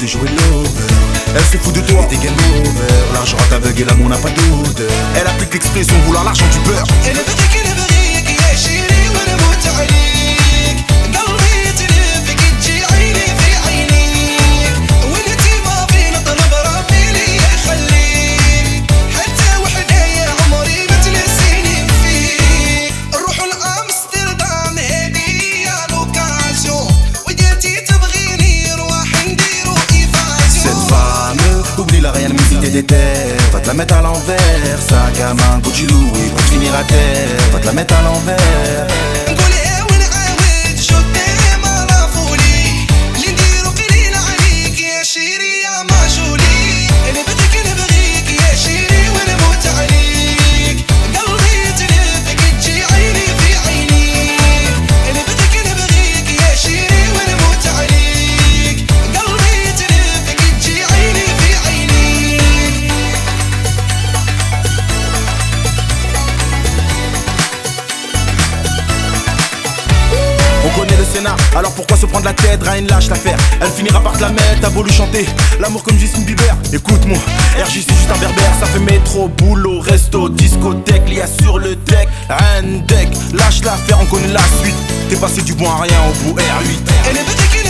de jouer l'over. Elle se fout de toi et des game over. L'argent t'aveugle et l'amour n'a pas d'odeur. Elle applique l'expression vouloir l'argent du beurre. انا بدك انا بغيك يا شيري وانا موت عليك قلبي تلفك تجي عيني في عينيك وانتي ما فينا طلب ربي لي يخليك حتى وحدايا عمري ما تنسيني فيك نروح لامستردام هدية لوكازيون وديتي تبغيني نروح نديرو ايفازيون. Cette femme, oublie la réelle musique des déterres. Va te la mettre à l'envers. Sac à main, Gucci Louis, pour finir à terre. Va te la mettre à l'envers. نقولها ونعاود جو تيم على فولي اللي نديرو قليل عليك يا شيري يا معجولي. انا بدك انا بغيك يا شيري وانا موت عليك قلبي تلفك تجي عيني في عينيك. انا بدك انا بغيك يا شيري وانا موت عليك قلبي تلفك تجي عيني في عينيك. On connaît le scénar, alors pourquoi se prendre la tête? Ryan lâche l'affaire, elle finira par te la mettre. T'as beau lui chanter l'amour comme Justin Bieber. Écoute-moi, RJ c'est juste un berbère. Ça fait métro, boulot, resto, discothèque. L'IA sur le deck, Ryan deck. Lâche l'affaire, on connaît la suite. T'es passé du bon à rien au bout R8. انا بدك